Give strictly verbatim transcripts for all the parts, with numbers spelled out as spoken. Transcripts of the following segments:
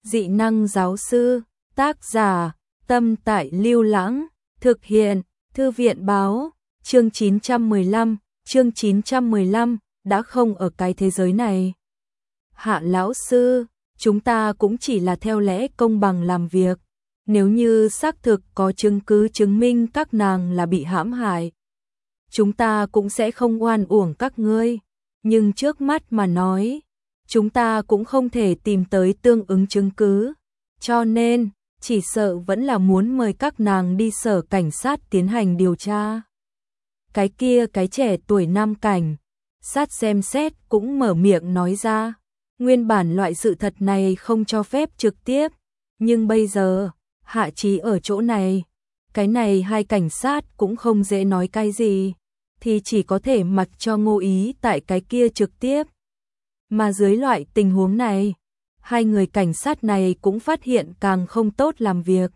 Dị năng giáo sư, tác giả, Tâm Tại Lưu Lãng, thực hiện, Thư viện báo, chương chín trăm mười lăm, chương chín trăm mười lăm, đã không ở cái thế giới này. Hạ lão sư, chúng ta cũng chỉ là theo lẽ công bằng làm việc, nếu như xác thực có chứng cứ chứng minh các nàng là bị hãm hại, chúng ta cũng sẽ không oan uổng các ngươi, nhưng trước mắt mà nói, chúng ta cũng không thể tìm tới tương ứng chứng cứ, cho nên, chỉ sợ vẫn là muốn mời các nàng đi sở cảnh sát tiến hành điều tra. Cái kia cái trẻ tuổi nam cảnh, sát xem xét cũng mở miệng nói ra, nguyên bản loại sự thật này không cho phép trực tiếp, nhưng bây giờ, Hạ Chí ở chỗ này, cái này hai cảnh sát cũng không dễ nói cái gì, thì chỉ có thể mặc cho Ngô Ý tại cái kia trực tiếp. Mà dưới loại tình huống này, hai người cảnh sát này cũng phát hiện càng không tốt làm việc.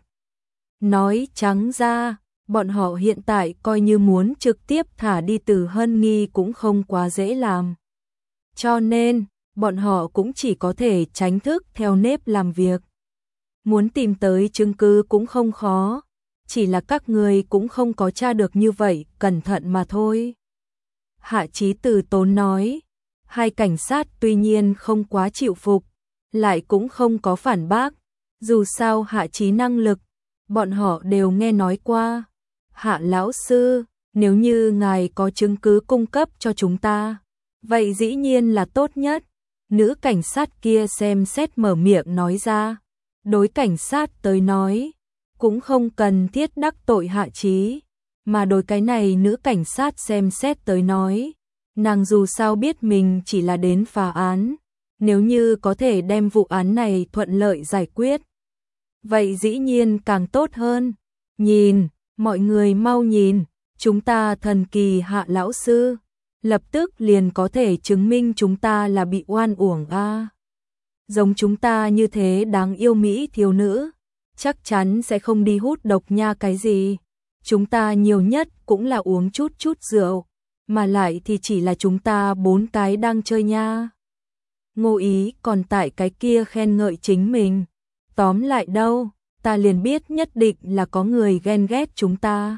Nói trắng ra, bọn họ hiện tại coi như muốn trực tiếp thả đi Từ Hân Nghi cũng không quá dễ làm. Cho nên, bọn họ cũng chỉ có thể tránh thức theo nếp làm việc. Muốn tìm tới chứng cứ cũng không khó, chỉ là các người cũng không có tra được như vậy, cẩn thận mà thôi. Hạ Chí từ tốn nói, hai cảnh sát tuy nhiên không quá chịu phục, lại cũng không có phản bác, dù sao Hạ Chí năng lực, bọn họ đều nghe nói qua. Hạ lão sư, nếu như ngài có chứng cứ cung cấp cho chúng ta, vậy dĩ nhiên là tốt nhất. Nữ cảnh sát kia xem xét mở miệng nói ra, đối cảnh sát tới nói, cũng không cần thiết đắc tội Hạ Chí, mà đối cái này nữ cảnh sát xem xét tới nói, nàng dù sao biết mình chỉ là đến phá án, nếu như có thể đem vụ án này thuận lợi giải quyết, vậy dĩ nhiên càng tốt hơn. Nhìn, mọi người mau nhìn, chúng ta thần kỳ Hạ lão sư, lập tức liền có thể chứng minh chúng ta là bị oan uổng a. À. Giống chúng ta như thế đáng yêu mỹ thiếu nữ, chắc chắn sẽ không đi hút độc nha cái gì. Chúng ta nhiều nhất cũng là uống chút chút rượu, mà lại thì chỉ là chúng ta bốn cái đang chơi nha. Ngô Ý còn tại cái kia khen ngợi chính mình. Tóm lại đâu, ta liền biết nhất định là có người ghen ghét chúng ta,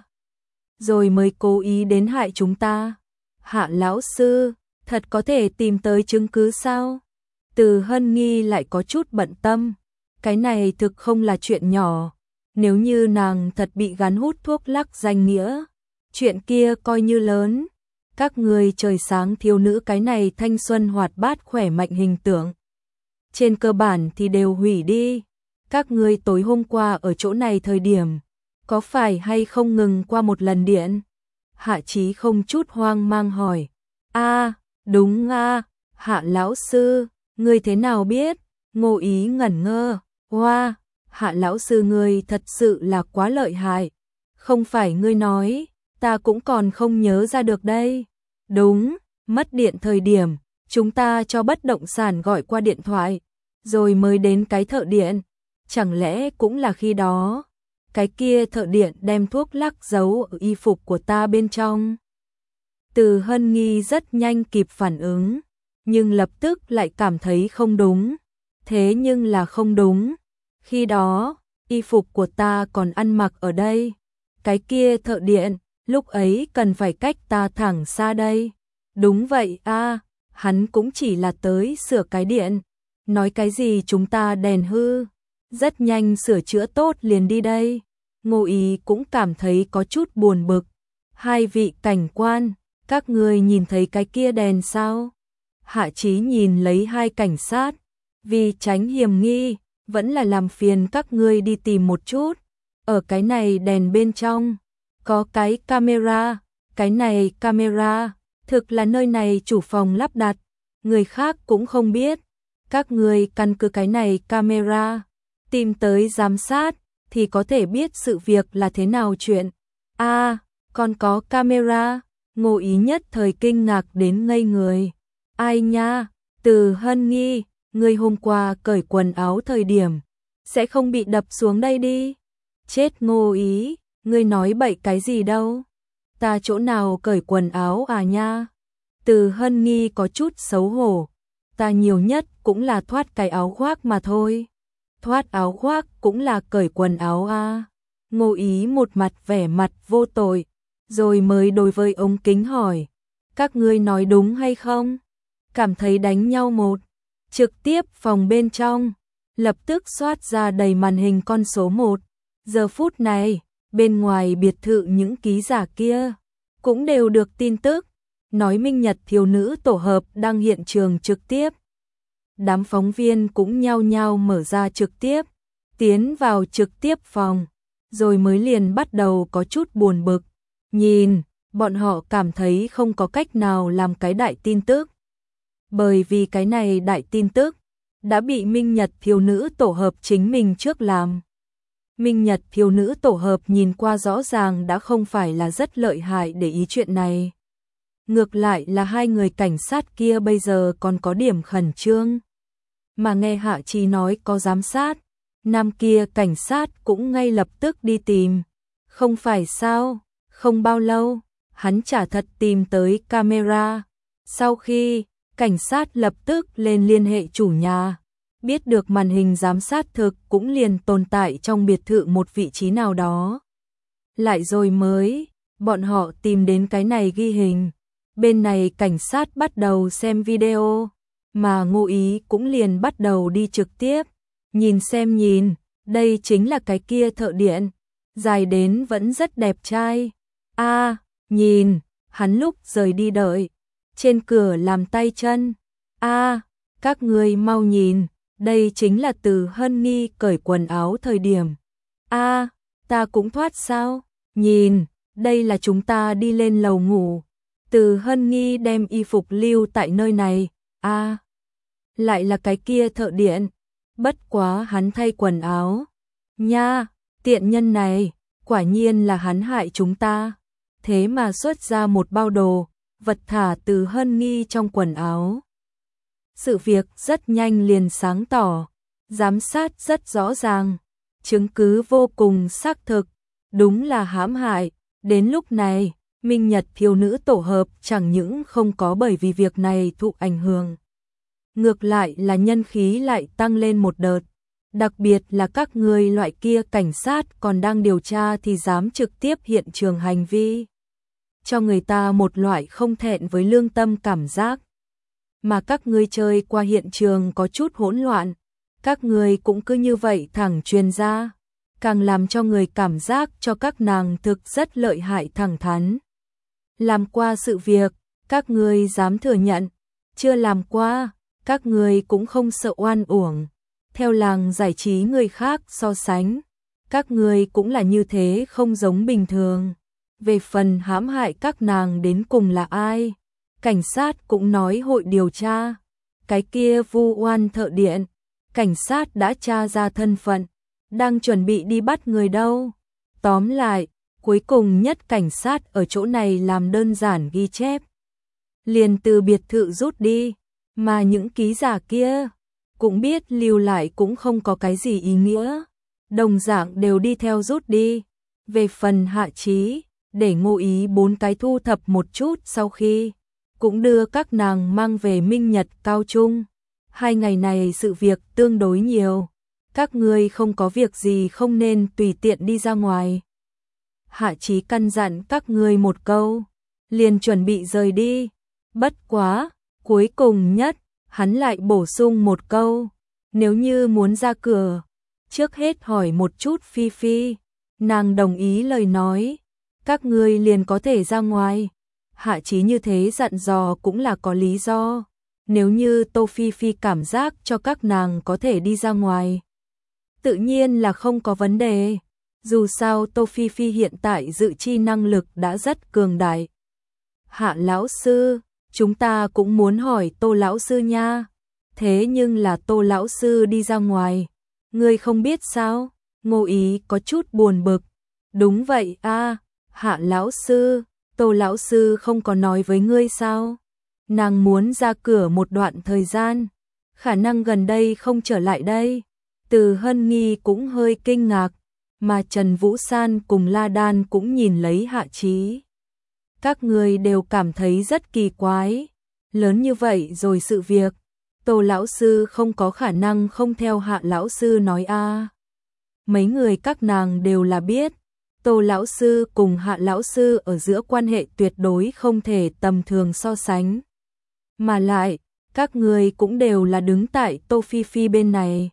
rồi mới cố ý đến hại chúng ta. Hạ lão sư, thật có thể tìm tới chứng cứ sao? Từ Hân Nghi lại có chút bận tâm, cái này thực không là chuyện nhỏ, nếu như nàng thật bị gắn hút thuốc lắc danh nghĩa, chuyện kia coi như lớn. Các người trời sáng thiếu nữ cái này thanh xuân hoạt bát khỏe mạnh hình tượng, trên cơ bản thì đều hủy đi. Các người tối hôm qua ở chỗ này thời điểm, có phải hay không ngừng qua một lần điện? Hạ Chí không chút hoang mang hỏi. A, đúng a, à, Hạ lão sư, ngươi thế nào biết? Ngô Ý ngẩn ngơ. Hoa, Hạ lão sư ngươi thật sự là quá lợi hại. Không phải ngươi nói, ta cũng còn không nhớ ra được đây. Đúng, mất điện thời điểm, chúng ta cho bất động sản gọi qua điện thoại, rồi mới đến cái thợ điện. Chẳng lẽ cũng là khi đó, cái kia thợ điện đem thuốc lắc giấu ở y phục của ta bên trong? Từ Hân Nghi rất nhanh kịp phản ứng, nhưng lập tức lại cảm thấy không đúng. Thế nhưng là không đúng. Khi đó, y phục của ta còn ăn mặc ở đây. Cái kia thợ điện, lúc ấy cần phải cách ta thẳng xa đây. Đúng vậy a, à, hắn cũng chỉ là tới sửa cái điện. Nói cái gì chúng ta đèn hư, rất nhanh sửa chữa tốt liền đi đây. Ngô Ý cũng cảm thấy có chút buồn bực. Hai vị cảnh quan, các người nhìn thấy cái kia đèn sao? Hạ Chí nhìn lấy hai cảnh sát, vì tránh hiểm nghi, vẫn là làm phiền các ngươi đi tìm một chút. Ở cái này đèn bên trong, có cái camera, cái này camera, thực là nơi này chủ phòng lắp đặt, người khác cũng không biết. Các người căn cứ cái này camera, tìm tới giám sát, thì có thể biết sự việc là thế nào chuyện. A, à, còn có camera, Ngô Ý nhất thời kinh ngạc đến ngây người. Ai nha, Từ Hân Nghi, người hôm qua cởi quần áo thời điểm, sẽ không bị đập xuống đây đi. Chết Ngô Ý, ngươi nói bậy cái gì đâu? Ta chỗ nào cởi quần áo à nha? Từ Hân Nghi có chút xấu hổ. Ta nhiều nhất cũng là thoát cái áo khoác mà thôi. thoát áo khoác cũng là cởi quần áo a. Ngô Ý một mặt vẻ mặt vô tội, rồi mới đối với ống kính hỏi, các ngươi nói đúng hay không? Cảm thấy đánh nhau một, trực tiếp phòng bên trong, lập tức xoát ra đầy màn hình con số một. Giờ phút này, bên ngoài biệt thự những ký giả kia, cũng đều được tin tức, nói Minh Nhật thiếu nữ tổ hợp đang hiện trường trực tiếp. Đám phóng viên cũng nhao nhao mở ra trực tiếp, tiến vào trực tiếp phòng, rồi mới liền bắt đầu có chút buồn bực. Nhìn, bọn họ cảm thấy không có cách nào làm cái đại tin tức. Bởi vì cái này đại tin tức đã bị Minh Nhật thiếu nữ tổ hợp chính mình trước làm. Minh Nhật thiếu nữ tổ hợp nhìn qua rõ ràng đã không phải là rất lợi hại để ý chuyện này. Ngược lại là hai người cảnh sát kia bây giờ còn có điểm khẩn trương. Mà nghe Hạ Chí nói có giám sát, nam kia cảnh sát cũng ngay lập tức đi tìm. Không phải sao, không bao lâu, hắn chả thật tìm tới camera. Sau khi, cảnh sát lập tức lên liên hệ chủ nhà, biết được màn hình giám sát thực cũng liền tồn tại trong biệt thự một vị trí nào đó. Lại rồi mới, bọn họ tìm đến cái này ghi hình. Bên này cảnh sát bắt đầu xem video, mà Ngô Ý cũng liền bắt đầu đi trực tiếp. Nhìn xem nhìn, đây chính là cái kia thợ điện, dài đến vẫn rất đẹp trai. A, à, nhìn, hắn lúc rời đi đợi, trên cửa làm tay chân. A, à, các người mau nhìn, đây chính là Từ Hân Nghi cởi quần áo thời điểm. A, à, ta cũng thoát sao? Nhìn, đây là chúng ta đi lên lầu ngủ. Từ Hân Nghi đem y phục lưu tại nơi này. A, à, lại là cái kia thợ điện. Bất quá hắn thay quần áo. Nha, tiện nhân này, quả nhiên là hắn hại chúng ta. Thế mà xuất ra một bao đồ, vật thả Từ Hân Nghi trong quần áo. Sự việc rất nhanh liền sáng tỏ, giám sát rất rõ ràng, chứng cứ vô cùng xác thực, đúng là hãm hại. Đến lúc này, Minh Nhật thiếu nữ tổ hợp chẳng những không có bởi vì việc này thụ ảnh hưởng. Ngược lại là nhân khí lại tăng lên một đợt, đặc biệt là các người loại kia cảnh sát còn đang điều tra thì dám trực tiếp hiện trường hành vi. Cho người ta một loại không thẹn với lương tâm cảm giác. Mà các ngươi chơi qua hiện trường có chút hỗn loạn, các người cũng cứ như vậy thẳng truyền ra, càng làm cho người cảm giác cho các nàng thực rất lợi hại thẳng thắn. Làm qua sự việc, các người dám thừa nhận, chưa làm qua, các người cũng không sợ oan uổng. Theo làng giải trí người khác so sánh, các người cũng là như thế không giống bình thường. Về phần hãm hại các nàng đến cùng là ai? Cảnh sát cũng nói hội điều tra. Cái kia vu oan thợ điện, cảnh sát đã tra ra thân phận, đang chuẩn bị đi bắt người đâu. Tóm lại, cuối cùng nhất cảnh sát ở chỗ này làm đơn giản ghi chép, liền từ biệt thự rút đi, mà những ký giả kia cũng biết lưu lại cũng không có cái gì ý nghĩa, đồng dạng đều đi theo rút đi. Về phần Hạ Chí, để Ngô Ý bốn cái thu thập một chút sau khi cũng đưa các nàng mang về Minh Nhật cao trung. Hai ngày này sự việc tương đối nhiều, các ngươi không có việc gì không nên tùy tiện đi ra ngoài. Hạ Chí căn dặn các ngươi một câu, liền chuẩn bị rời đi. Bất quá, cuối cùng nhất, hắn lại bổ sung một câu, nếu như muốn ra cửa, trước hết hỏi một chút Phi Phi. Nàng đồng ý lời nói, các ngươi liền có thể ra ngoài. Hạ Chí như thế dặn dò cũng là có lý do. Nếu như Tô Phi Phi cảm giác cho các nàng có thể đi ra ngoài, tự nhiên là không có vấn đề. Dù sao Tô Phi Phi hiện tại dự chi năng lực đã rất cường đại. Hạ lão sư, chúng ta cũng muốn hỏi Tô lão sư nha. Thế nhưng là Tô lão sư đi ra ngoài, ngươi không biết sao? Ngô Ý có chút buồn bực. Đúng vậy a, Hạ lão sư, Tô lão sư không có nói với ngươi sao? Nàng muốn ra cửa một đoạn thời gian, khả năng gần đây không trở lại đây. Từ Hân Nghi cũng hơi kinh ngạc, mà Trần Vũ San cùng La Đan cũng nhìn lấy Hạ Chí. Các người đều cảm thấy rất kỳ quái, lớn như vậy rồi sự việc, Tô lão sư không có khả năng không theo Hạ lão sư nói a. Mấy người các nàng đều là biết, Tô lão sư cùng Hạ lão sư ở giữa quan hệ tuyệt đối không thể tầm thường so sánh. Mà lại, các người cũng đều là đứng tại Tô Phi Phi bên này.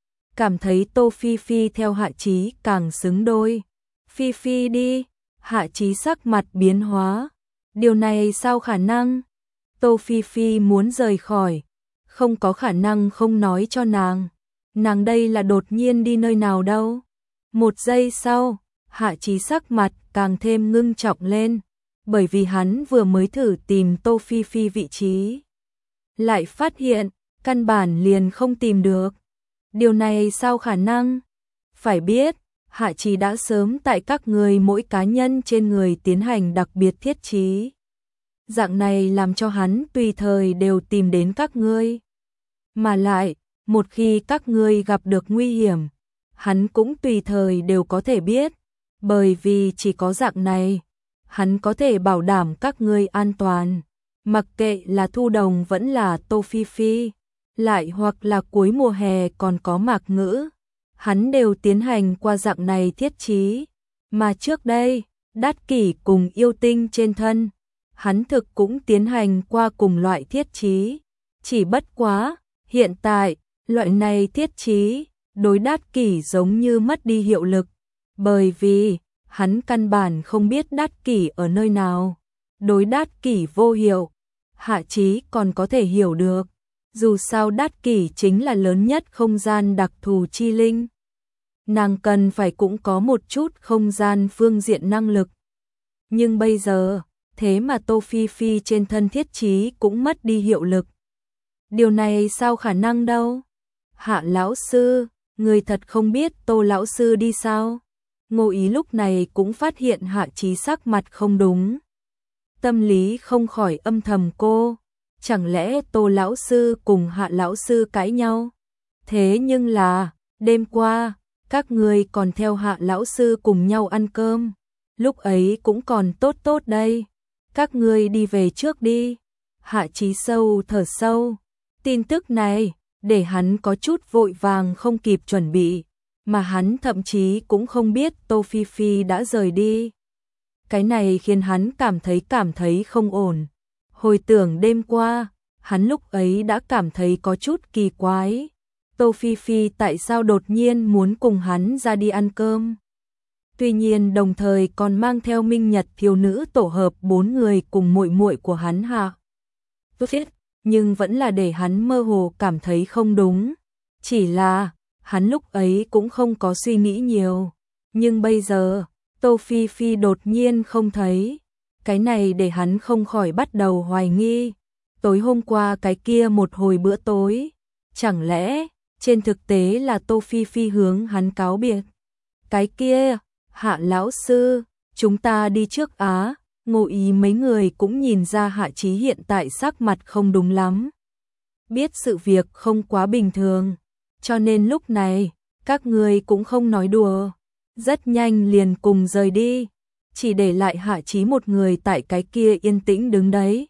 Cảm thấy Tô Phi Phi theo Hạ Chí càng xứng đôi. Phi Phi đi, Hạ Chí sắc mặt biến hóa. Điều này sao khả năng? Tô Phi Phi muốn rời khỏi, không có khả năng không nói cho nàng. Nàng đây là đột nhiên đi nơi nào đâu. Một giây sau, Hạ Chí sắc mặt càng thêm ngưng trọng lên, bởi vì hắn vừa mới thử tìm Tô Phi Phi vị trí. Lại phát hiện, căn bản liền không tìm được. Điều này sao khả năng? Phải biết, Hạ Chí đã sớm tại các người mỗi cá nhân trên người tiến hành đặc biệt thiết trí. Dạng này làm cho hắn tùy thời đều tìm đến các ngươi. Mà lại, một khi các ngươi gặp được nguy hiểm, hắn cũng tùy thời đều có thể biết, bởi vì chỉ có dạng này, hắn có thể bảo đảm các ngươi an toàn. Mặc kệ là Thu Đồng vẫn là Tô Phi Phi, lại hoặc là cuối mùa hè còn có Mạc Ngữ, hắn đều tiến hành qua dạng này thiết trí. Mà trước đây, Đát Kỷ cùng Yêu Tinh trên thân, hắn thực cũng tiến hành qua cùng loại thiết trí. Chỉ bất quá, hiện tại, loại này thiết trí, đối Đát Kỷ giống như mất đi hiệu lực, bởi vì, hắn căn bản không biết Đát Kỷ ở nơi nào. Đối Đát Kỷ vô hiệu, Hạ Chí còn có thể hiểu được, dù sao Đát Kỷ chính là lớn nhất không gian đặc thù chi linh. Nàng cần phải cũng có một chút không gian phương diện năng lực. Nhưng bây giờ, thế mà Tô Phi Phi trên thân thiết trí cũng mất đi hiệu lực. Điều này sao khả năng đâu? Hạ lão sư, người thật không biết Tô lão sư đi sao? Ngô Ý lúc này cũng phát hiện Hạ Chí sắc mặt không đúng. Tâm lý không khỏi âm thầm cô, chẳng lẽ Tô lão sư cùng Hạ lão sư cãi nhau? Thế nhưng là, đêm qua, các người còn theo Hạ lão sư cùng nhau ăn cơm, lúc ấy cũng còn tốt tốt đây. Các ngươi đi về trước đi. Hạ Chí sâu thở sâu. Tin tức này, để hắn có chút vội vàng không kịp chuẩn bị, mà hắn thậm chí cũng không biết Tô Phi Phi đã rời đi. Cái này khiến hắn cảm thấy cảm thấy không ổn. Hồi tưởng đêm qua, hắn lúc ấy đã cảm thấy có chút kỳ quái. Tô Phi Phi tại sao đột nhiên muốn cùng hắn ra đi ăn cơm? Tuy nhiên đồng thời còn mang theo Minh Nhật thiếu nữ tổ hợp bốn người cùng muội muội của hắn Hạ Tuyết, nhưng vẫn là để hắn mơ hồ cảm thấy không đúng. Chỉ là, hắn lúc ấy cũng không có suy nghĩ nhiều. Nhưng bây giờ, Tô Phi Phi đột nhiên không thấy. Cái này để hắn không khỏi bắt đầu hoài nghi. Tối hôm qua cái kia một hồi bữa tối, chẳng lẽ trên thực tế là Tô Phi Phi hướng hắn cáo biệt? Cái kia, Hạ lão sư, chúng ta đi trước á. Ngô Ý mấy người cũng nhìn ra Hạ Chí hiện tại sắc mặt không đúng lắm. Biết sự việc không quá bình thường, cho nên lúc này, các người cũng không nói đùa. Rất nhanh liền cùng rời đi, chỉ để lại Hạ Chí một người tại cái kia yên tĩnh đứng đấy.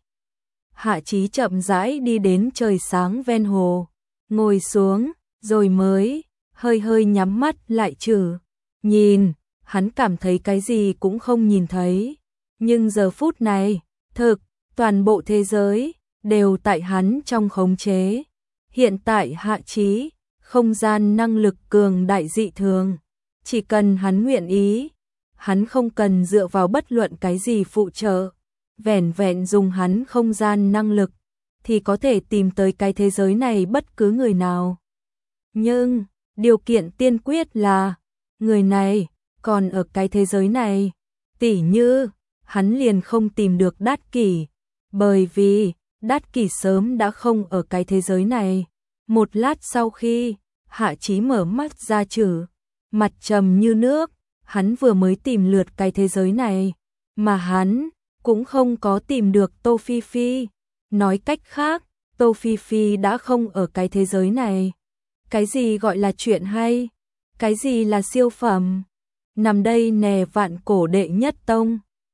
Hạ Chí chậm rãi đi đến trời sáng ven hồ, ngồi xuống, rồi mới, hơi hơi nhắm mắt lại chử. Nhìn, hắn cảm thấy cái gì cũng không nhìn thấy. Nhưng giờ phút này, thực, toàn bộ thế giới, đều tại hắn trong khống chế. Hiện tại Hạ Chí, không gian năng lực cường đại dị thường. Chỉ cần hắn nguyện ý, hắn không cần dựa vào bất luận cái gì phụ trợ. Vẻn vẹn dùng hắn không gian năng lực, thì có thể tìm tới cái thế giới này bất cứ người nào. Nhưng, điều kiện tiên quyết là, người này, còn ở cái thế giới này. Tỉ như, hắn liền không tìm được Đát Kỷ, bởi vì Đát Kỷ sớm đã không ở cái thế giới này. Một lát sau khi Hạ Chí mở mắt ra chử, mặt trầm như nước, hắn vừa mới tìm lượt cái thế giới này, mà hắn cũng không có tìm được Tô Phi Phi. Nói cách khác, Tô Phi Phi đã không ở cái thế giới này. Cái gì gọi là chuyện hay? Cái gì là siêu phẩm? Nằm đây nè vạn cổ đệ nhất tông.